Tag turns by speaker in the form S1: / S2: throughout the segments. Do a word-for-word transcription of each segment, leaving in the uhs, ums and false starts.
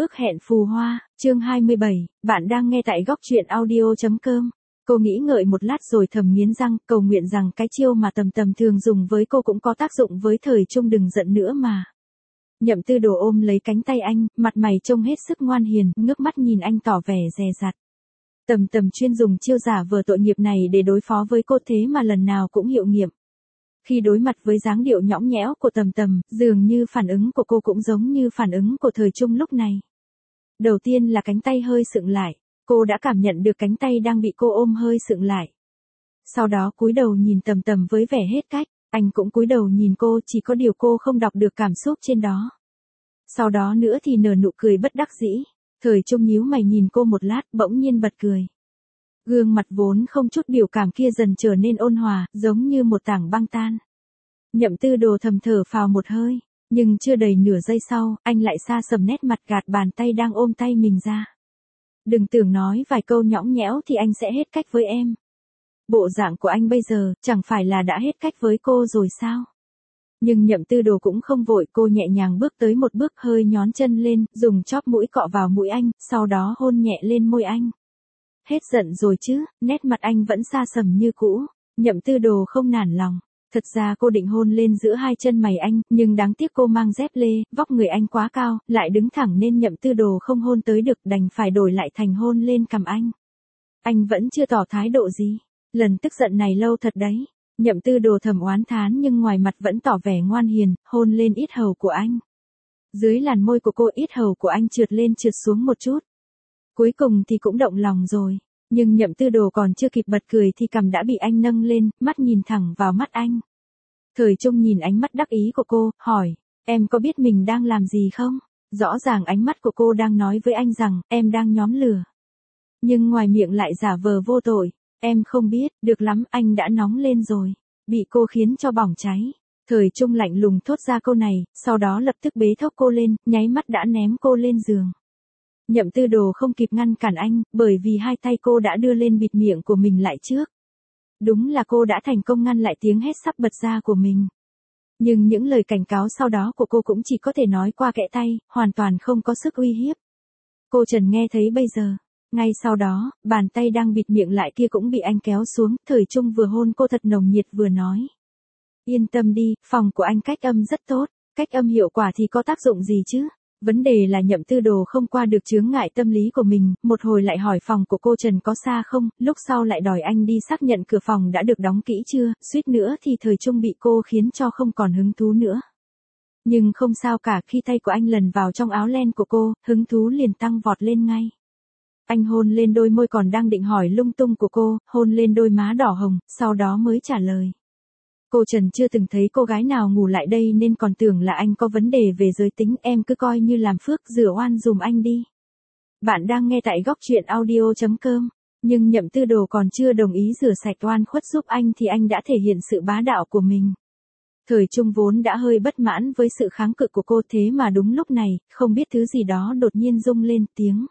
S1: Ước hẹn phù hoa, chương hai mươi bảy, bạn đang nghe tại góc truyện audio.com. Cô nghĩ ngợi một lát rồi thầm nghiến răng, cầu nguyện rằng cái chiêu mà Tầm Tầm thường dùng với cô cũng có tác dụng với Thời Trung đừng giận nữa mà. Nhậm Tư Đồ ôm lấy cánh tay anh, mặt mày trông hết sức ngoan hiền, ngước mắt nhìn anh tỏ vẻ dè dặt. Tầm Tầm chuyên dùng chiêu giả vờ tội nghiệp này để đối phó với cô thế mà lần nào cũng hiệu nghiệm. Khi đối mặt với dáng điệu nhõng nhẽo của Tầm Tầm, dường như phản ứng của cô cũng giống như phản ứng của Thời Trung lúc này. Đầu tiên là cánh tay hơi sượng lại, cô đã cảm nhận được cánh tay đang bị cô ôm hơi sượng lại. Sau đó cúi đầu nhìn Tầm Tầm với vẻ hết cách, anh cũng cúi đầu nhìn cô, chỉ có điều cô không đọc được cảm xúc trên đó. Sau đó nữa thì nở nụ cười bất đắc dĩ. Thời Trung nhíu mày nhìn cô một lát, bỗng nhiên bật cười. Gương mặt vốn không chút biểu cảm kia dần trở nên ôn hòa, giống như một tảng băng tan. Nhậm Tư Đồ thầm thở phào một hơi, nhưng chưa đầy nửa giây sau, anh lại xa sầm nét mặt gạt bàn tay đang ôm tay mình ra. Đừng tưởng nói vài câu nhõng nhẽo thì anh sẽ hết cách với em. Bộ dạng của anh bây giờ, chẳng phải là đã hết cách với cô rồi sao? Nhưng Nhậm Tư Đồ cũng không vội, cô nhẹ nhàng bước tới một bước, hơi nhón chân lên, dùng chóp mũi cọ vào mũi anh, sau đó hôn nhẹ lên môi anh. Hết giận rồi chứ, nét mặt anh vẫn xa sầm như cũ. Nhậm Tư Đồ không nản lòng. Thật ra cô định hôn lên giữa hai chân mày anh, nhưng đáng tiếc cô mang dép lê, vóc người anh quá cao, lại đứng thẳng nên Nhậm Tư Đồ không hôn tới được, đành phải đổi lại thành hôn lên cằm anh. Anh vẫn chưa tỏ thái độ gì. Lần tức giận này lâu thật đấy. Nhậm Tư Đồ thầm oán thán nhưng ngoài mặt vẫn tỏ vẻ ngoan hiền, hôn lên yết hầu của anh. Dưới làn môi của cô, yết hầu của anh trượt lên trượt xuống một chút. Cuối cùng thì cũng động lòng rồi. Nhưng Nhậm Tư Đồ còn chưa kịp bật cười thì cằm đã bị anh nâng lên, mắt nhìn thẳng vào mắt anh. Thời Trung nhìn ánh mắt đắc ý của cô, hỏi, em có biết mình đang làm gì không? Rõ ràng ánh mắt của cô đang nói với anh rằng, em đang nhóm lửa. Nhưng ngoài miệng lại giả vờ vô tội, em không biết, được lắm, anh đã nóng lên rồi. Bị cô khiến cho bỏng cháy. Thời Trung lạnh lùng thốt ra câu này, sau đó lập tức bế thốc cô lên, nháy mắt đã ném cô lên giường. Nhậm Tư Đồ không kịp ngăn cản anh, bởi vì hai tay cô đã đưa lên bịt miệng của mình lại trước. Đúng là cô đã thành công ngăn lại tiếng hét sắp bật ra của mình. Nhưng những lời cảnh cáo sau đó của cô cũng chỉ có thể nói qua kẽ tay, hoàn toàn không có sức uy hiếp. Cô Trần nghe thấy bây giờ. Ngay sau đó, bàn tay đang bịt miệng lại kia cũng bị anh kéo xuống, Thời Trung vừa hôn cô thật nồng nhiệt vừa nói. Yên tâm đi, phòng của anh cách âm rất tốt, cách âm hiệu quả thì có tác dụng gì chứ? Vấn đề là Nhậm Tư Đồ không qua được chướng ngại tâm lý của mình, một hồi lại hỏi phòng của cô Trần có xa không, lúc sau lại đòi anh đi xác nhận cửa phòng đã được đóng kỹ chưa, suýt nữa thì Thời Trung bị cô khiến cho không còn hứng thú nữa. Nhưng không sao cả, khi tay của anh lần vào trong áo len của cô, hứng thú liền tăng vọt lên ngay. Anh hôn lên đôi môi còn đang định hỏi lung tung của cô, hôn lên đôi má đỏ hồng, sau đó mới trả lời. Cô Trần chưa từng thấy cô gái nào ngủ lại đây nên còn tưởng là anh có vấn đề về giới tính, em cứ coi như làm phước rửa oan dùm anh đi. Bạn đang nghe tại góc truyện audio.com, nhưng Nhậm Tư Đồ còn chưa đồng ý rửa sạch oan khuất giúp anh thì anh đã thể hiện sự bá đạo của mình. Thời Trung vốn đã hơi bất mãn với sự kháng cự của cô, thế mà đúng lúc này, không biết thứ gì đó đột nhiên rung lên tiếng.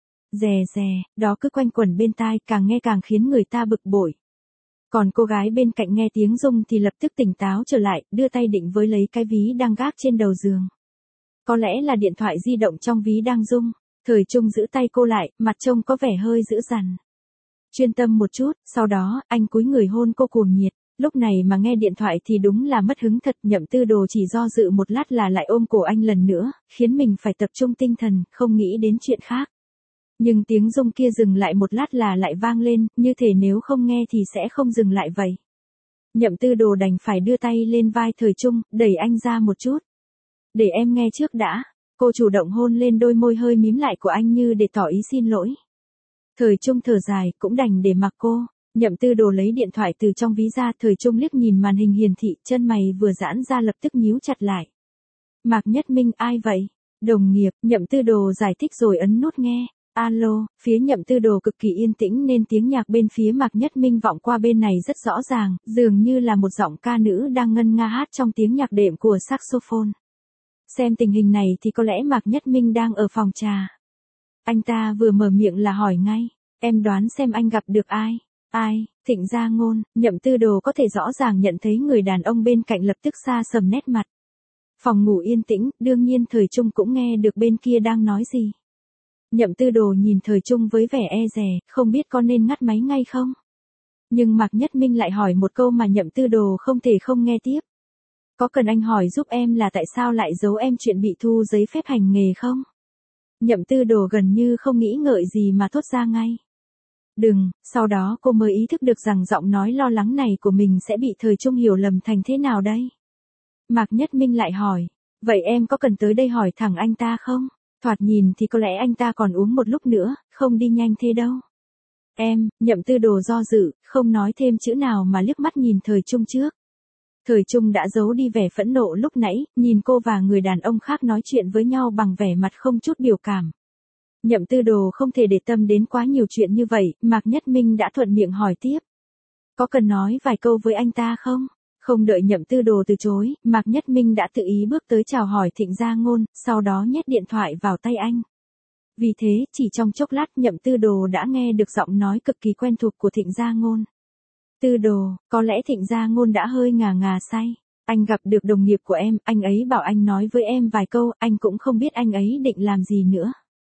S1: Rè rè, đó cứ quanh quẩn bên tai, càng nghe càng khiến người ta bực bội. Còn cô gái bên cạnh nghe tiếng rung thì lập tức tỉnh táo trở lại, đưa tay định với lấy cái ví đang gác trên đầu giường. Có lẽ là điện thoại di động trong ví đang rung. Thời Trung giữ tay cô lại, mặt trông có vẻ hơi dữ dằn. Chuyên tâm một chút, sau đó, anh cúi người hôn cô cuồng nhiệt. Lúc này mà nghe điện thoại thì đúng là mất hứng thật. Nhậm Tư Đồ chỉ do dự một lát là lại ôm cổ anh lần nữa, khiến mình phải tập trung tinh thần, không nghĩ đến chuyện khác. Nhưng tiếng rung kia dừng lại một lát là lại vang lên, như thể nếu không nghe thì sẽ không dừng lại vậy. Nhậm Tư Đồ đành phải đưa tay lên vai Thời Trung, đẩy anh ra một chút. Để em nghe trước đã. Cô chủ động hôn lên đôi môi hơi mím lại của anh như để tỏ ý xin lỗi. Thời Trung thở dài, cũng đành để mặc cô. Nhậm Tư Đồ lấy điện thoại từ trong ví ra, Thời Trung liếc nhìn màn hình hiển thị, chân mày vừa giãn ra lập tức nhíu chặt lại. Mạc Nhất Minh, ai vậy? Đồng nghiệp. Nhậm Tư Đồ giải thích rồi ấn nút nghe. Alo, phía Nhậm Tư Đồ cực kỳ yên tĩnh nên tiếng nhạc bên phía Mạc Nhất Minh vọng qua bên này rất rõ ràng, dường như là một giọng ca nữ đang ngân nga hát trong tiếng nhạc đệm của saxophone. Xem tình hình này thì có lẽ Mạc Nhất Minh đang ở phòng trà. Anh ta vừa mở miệng là hỏi ngay, em đoán xem anh gặp được ai? Ai? Thịnh Gia Ngôn. Nhậm Tư Đồ có thể rõ ràng nhận thấy người đàn ông bên cạnh lập tức xa sầm nét mặt. Phòng ngủ yên tĩnh, đương nhiên Thời Trung cũng nghe được bên kia đang nói gì. Nhậm Tư Đồ nhìn Thời Trung với vẻ e dè, không biết có nên ngắt máy ngay không. Nhưng Mạc Nhất Minh lại hỏi một câu mà Nhậm Tư Đồ không thể không nghe tiếp. Có cần anh hỏi giúp em là tại sao lại giấu em chuyện bị thu giấy phép hành nghề không? Nhậm Tư Đồ gần như không nghĩ ngợi gì mà thốt ra ngay. Đừng, sau đó cô mới ý thức được rằng giọng nói lo lắng này của mình sẽ bị Thời Trung hiểu lầm thành thế nào đây. Mạc Nhất Minh lại hỏi, vậy em có cần tới đây hỏi thẳng anh ta không? Thoạt nhìn thì có lẽ anh ta còn uống một lúc nữa, không đi nhanh thế đâu. Em, Nhậm Tư Đồ do dự, không nói thêm chữ nào mà liếc mắt nhìn Thời Trung trước. Thời Trung đã giấu đi vẻ phẫn nộ lúc nãy, nhìn cô và người đàn ông khác nói chuyện với nhau bằng vẻ mặt không chút biểu cảm. Nhậm Tư Đồ không thể để tâm đến quá nhiều chuyện như vậy, Mạc Nhất Minh đã thuận miệng hỏi tiếp. Có cần nói vài câu với anh ta không? Không đợi Nhậm Tư Đồ từ chối, Mạc Nhất Minh đã tự ý bước tới chào hỏi Thịnh Gia Ngôn, sau đó nhét điện thoại vào tay anh. Vì thế, chỉ trong chốc lát Nhậm Tư Đồ đã nghe được giọng nói cực kỳ quen thuộc của Thịnh Gia Ngôn. Tư Đồ, có lẽ Thịnh Gia Ngôn đã hơi ngà ngà say. Anh gặp được đồng nghiệp của em, anh ấy bảo anh nói với em vài câu, anh cũng không biết anh ấy định làm gì nữa.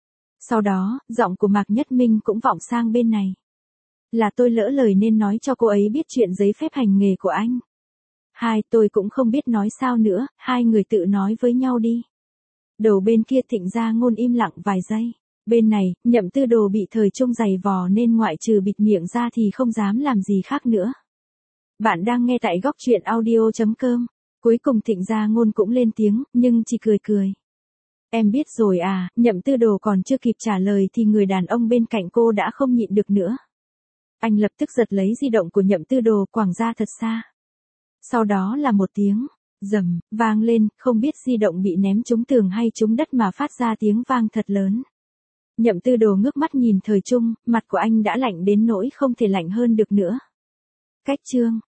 S1: Sau đó, giọng của Mạc Nhất Minh cũng vọng sang bên này. Là tôi lỡ lời nên nói cho cô ấy biết chuyện giấy phép hành nghề của anh. Hai, tôi cũng không biết nói sao nữa, hai người tự nói với nhau đi. Đầu bên kia Thịnh Gia Ngôn im lặng vài giây. Bên này, Nhậm Tư Đồ bị Thời Trung giày vò nên ngoại trừ bịt miệng ra thì không dám làm gì khác nữa. Bạn đang nghe tại góc truyện audio chấm com. Cuối cùng Thịnh Gia Ngôn cũng lên tiếng, nhưng chỉ cười cười. Em biết rồi à, Nhậm Tư Đồ còn chưa kịp trả lời thì người đàn ông bên cạnh cô đã không nhịn được nữa. Anh lập tức giật lấy di động của Nhậm Tư Đồ quẳng ra thật xa. Sau đó là một tiếng rầm vang lên, không biết di động bị ném trúng tường hay trúng đất mà phát ra tiếng vang thật lớn. Nhậm Tư Đồ ngước mắt nhìn Thời Trung, mặt của anh đã lạnh đến nỗi không thể lạnh hơn được nữa. Cách chương